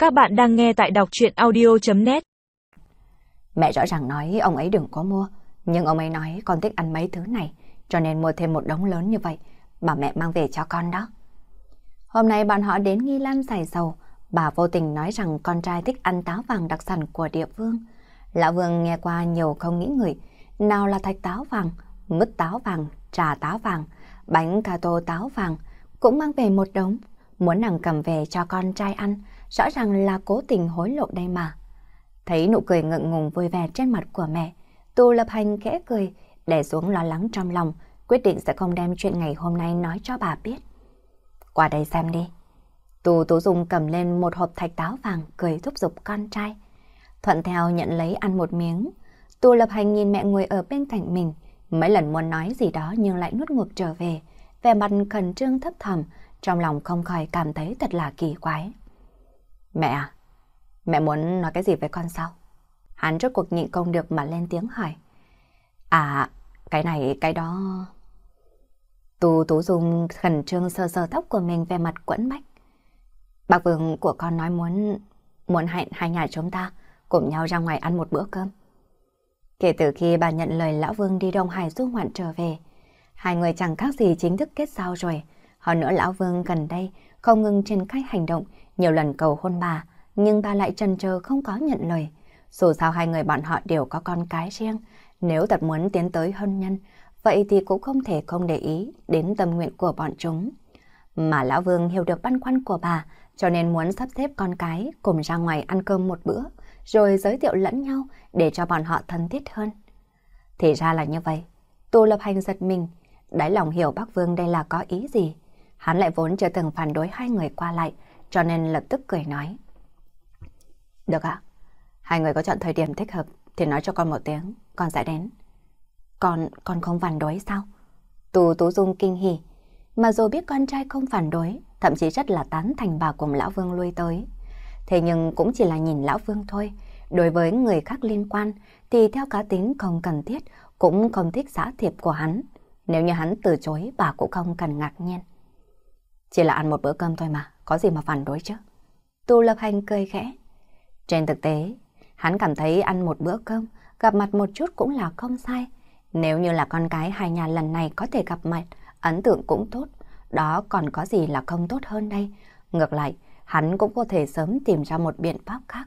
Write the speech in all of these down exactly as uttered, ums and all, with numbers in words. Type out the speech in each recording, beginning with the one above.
Các bạn đang nghe tại đọc truyện audio chấm net. Mẹ rõ ràng nói ông ấy đừng có mua, nhưng ông ấy nói con thích ăn mấy thứ này, cho nên mua thêm một đống lớn như vậy, bà mẹ mang về cho con đó. Hôm nay bọn họ đến Nghi Lan xài dầu, bà vô tình nói rằng con trai thích ăn táo vàng đặc sản của địa phương. Lão Vương nghe qua nhiều không nghĩ ngợi, nào là thạch táo vàng, mứt táo vàng, trà táo vàng, bánh cà tô táo vàng, cũng mang về một đống, muốn nàng cầm về cho con trai ăn, rõ ràng là cố tình hối lộ đây mà. Thấy nụ cười ngượng ngùng vui vẻ trên mặt của mẹ, Tu Lập Hành khẽ cười, để xuống lo lắng trong lòng, quyết định sẽ không đem chuyện ngày hôm nay nói cho bà biết. Qua đây xem đi. Tu Tú Dung cầm lên một hộp thạch táo vàng, cười thúc giục con trai. Thuận theo nhận lấy ăn một miếng. Tu Lập Hành nhìn mẹ ngồi ở bên cạnh mình, mấy lần muốn nói gì đó nhưng lại nuốt ngược trở về, vẻ mặt khẩn trương thấp thầm, trong lòng không khỏi cảm thấy thật là kỳ quái. Mẹ à, mẹ muốn nói cái gì với con sao? Hắn rốt cuộc nhịn không được mà lên tiếng hỏi. À, cái này, cái đó... Tu Tú Dung khẩn trương sờ sờ tóc của mình, về mặt quẫn bách. Bác Vương của con nói muốn... muốn hẹn hai nhà chúng ta cùng nhau ra ngoài ăn một bữa cơm. Kể từ khi bà nhận lời Lão Vương đi Đông Hải du ngoạn trở về, hai người chẳng khác gì chính thức kết giao rồi. Hơn nữa Lão Vương gần đây không ngừng triển khai hành động, nhiều lần cầu hôn bà, nhưng bà lại chần chờ không có nhận lời. Dù sao hai người bọn họ đều có con cái riêng, nếu thật muốn tiến tới hôn nhân, vậy thì cũng không thể không để ý đến tâm nguyện của bọn chúng. Mà Lão Vương hiểu được băn khoăn của bà, cho nên muốn sắp xếp con cái cùng ra ngoài ăn cơm một bữa, rồi giới thiệu lẫn nhau để cho bọn họ thân thiết hơn. Thì ra là như vậy. Tu Lập Hành giật mình, đáy lòng hiểu bác Vương đây là có ý gì. Hắn lại vốn chưa từng phản đối hai người qua lại, cho nên lập tức cười nói. Được ạ, hai người có chọn thời điểm thích hợp thì nói cho con một tiếng, con sẽ đến. Con, con không phản đối sao? Tu Tú Dung kinh hỉ, mà dù biết con trai không phản đối, thậm chí rất là tán thành bà cùng Lão Vương lui tới. Thế nhưng cũng chỉ là nhìn Lão Vương thôi, đối với người khác liên quan thì theo cá tính không cần thiết, cũng không thích xã thiệp của hắn. Nếu như hắn từ chối, bà cũng không cần ngạc nhiên. Chỉ là ăn một bữa cơm thôi mà, có gì mà phản đối chứ? Tu Lập Hành cười khẽ. Trên thực tế, hắn cảm thấy ăn một bữa cơm, gặp mặt một chút cũng là không sai. Nếu như là con cái hai nhà lần này có thể gặp mặt, ấn tượng cũng tốt, đó còn có gì là không tốt hơn đây. Ngược lại, hắn cũng có thể sớm tìm ra một biện pháp khác.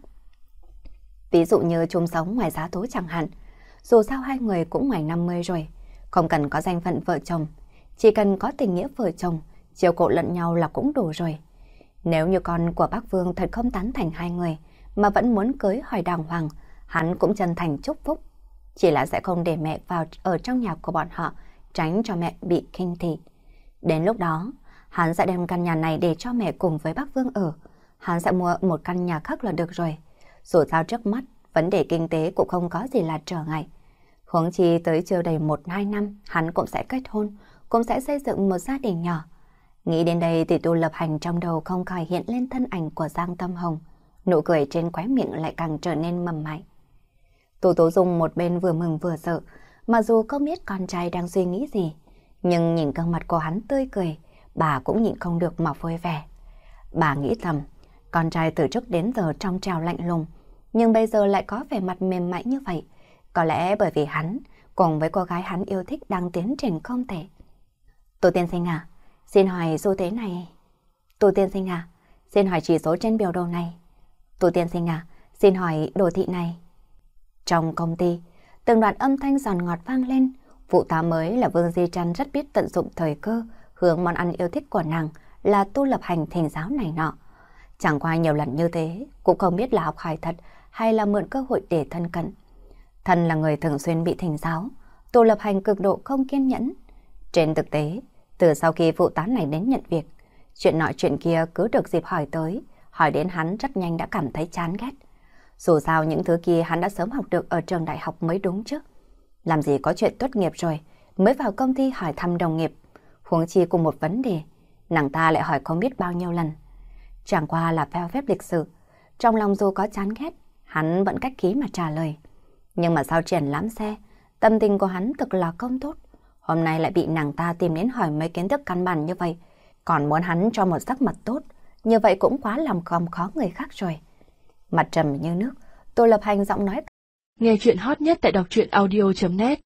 Ví dụ như chung sống ngoài giá thú chẳng hạn. Dù sao hai người cũng ngoài năm mươi rồi, không cần có danh phận vợ chồng, chỉ cần có tình nghĩa vợ chồng, chiều cố lẫn nhau là cũng đủ rồi. Nếu như con của bác Vương thật không tán thành hai người, mà vẫn muốn cưới hỏi đàng hoàng, hắn cũng chân thành chúc phúc. Chỉ là sẽ không để mẹ vào ở trong nhà của bọn họ, tránh cho mẹ bị khinh thị. Đến lúc đó, hắn sẽ đem căn nhà này để cho mẹ cùng với bác Vương ở. Hắn sẽ mua một căn nhà khác là được rồi. Dù sao trước mắt, vấn đề kinh tế cũng không có gì là trở ngại. Huống chi tới chưa đầy một hai năm, hắn cũng sẽ kết hôn, cũng sẽ xây dựng một gia đình nhỏ. Nghĩ đến đây thì Tu Lập Hành trong đầu không khỏi hiện lên thân ảnh của Giang Tâm Hồng. Nụ cười trên khóe miệng lại càng trở nên mầm mại. Tu Tú Dung một bên vừa mừng vừa sợ, mà dù không biết con trai đang suy nghĩ gì, nhưng nhìn gương mặt của hắn tươi cười, bà cũng nhịn không được mà vui vẻ. Bà nghĩ thầm, con trai từ trước đến giờ trong trèo lạnh lùng, nhưng bây giờ lại có vẻ mặt mềm mại như vậy. Có lẽ bởi vì hắn, cùng với cô gái hắn yêu thích đang tiến triển không thể. Tu tiên sinh à, xin hỏi số thế này. Tu tiên sinh à, xin hỏi chỉ số trên biểu đồ này. Tu tiên sinh à, xin hỏi đồ thị này. Trong công ty, từng đoạn âm thanh giòn ngọt vang lên. Phụ tá mới là Vương Di Trăn rất biết tận dụng thời cơ, hướng món ăn yêu thích của nàng là Tu Lập Hành thỉnh giáo này nọ. Chẳng qua nhiều lần như thế, cũng không biết là học hỏi thật hay là mượn cơ hội để thân cận. Thân là người thường xuyên bị thỉnh giáo, Tu Lập Hành cực độ không kiên nhẫn. Trên thực tế, từ sau khi phụ tá này đến nhận việc, chuyện nọ chuyện kia cứ được dịp hỏi tới, hỏi đến hắn rất nhanh đã cảm thấy chán ghét. Dù sao những thứ kia hắn đã sớm học được ở trường đại học mới đúng chứ. Làm gì có chuyện tốt nghiệp rồi, mới vào công ty hỏi thăm đồng nghiệp. Huống chi cùng một vấn đề, nàng ta lại hỏi không biết bao nhiêu lần. Chẳng qua là theo phép lịch sử, trong lòng dù có chán ghét, hắn vẫn cách khí mà trả lời. Nhưng mà sau triển lãm xe, tâm tình của hắn thực là không tốt. Hôm nay lại bị nàng ta tìm đến hỏi mấy kiến thức căn bản như vậy, còn muốn hắn cho một sắc mặt tốt, như vậy cũng quá làm không khó người khác rồi. Mặt trầm như nước, Tô Lập Hành giọng nói. Nghe chuyện hot nhất tại đọc truyện audio chấm net.